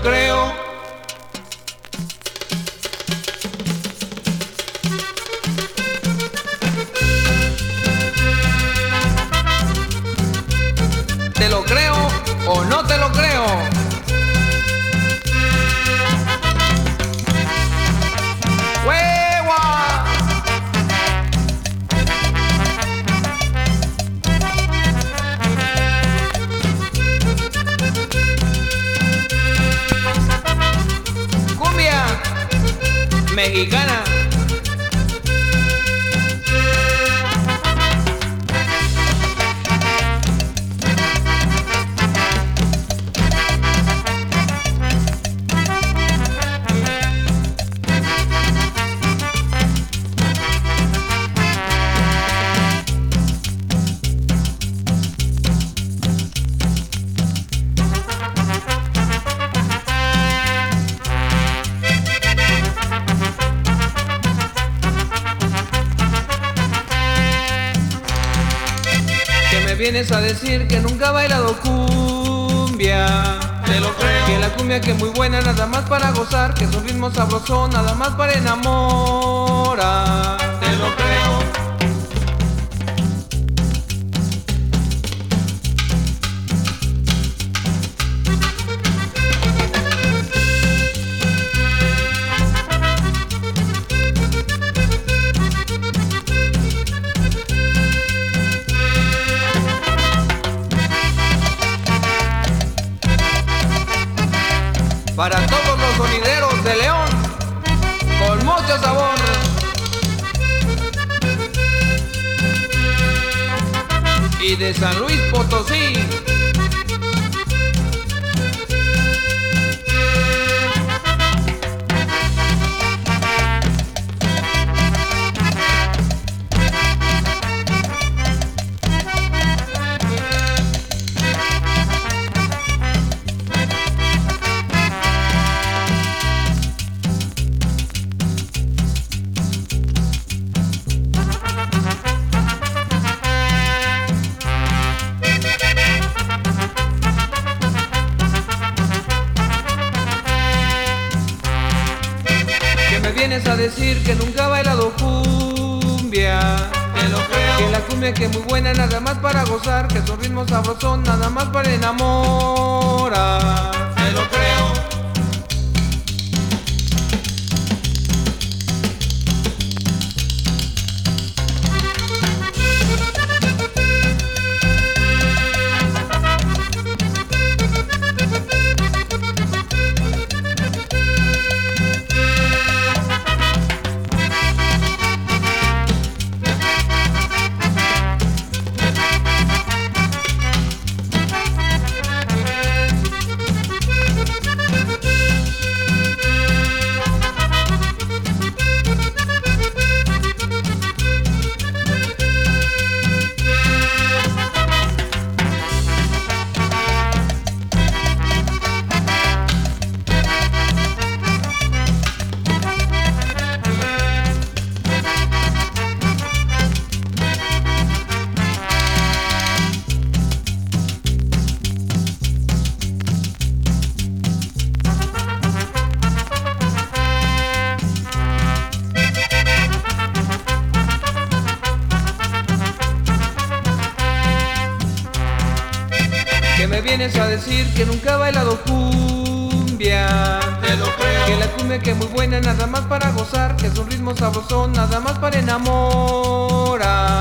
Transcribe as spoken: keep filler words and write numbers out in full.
creo. ¿Te lo creo o no te lo creo? ¡Hueva! Cumbia mexicana. Vienes a decir que nunca ha bailado cumbia. Te lo creo. Que la cumbia que es muy buena nada más para gozar, que es un ritmo sabroso nada más para enamorar. Te lo creo. Para todos los sonideros de León, con mucho sabor. Y de San Luis Potosí. Vienes a decir que nunca ha bailado cumbia. Te lo creo. Que la cumbia que es muy buena nada más para gozar, que es un ritmo sabroso nada más para enamorar. Te lo creo. Que me vienes a decir que nunca ha bailado cumbia. Te lo creo. Que la cumbia que es muy buena nada más para gozar, que es un ritmo sabroso nada más para enamorar.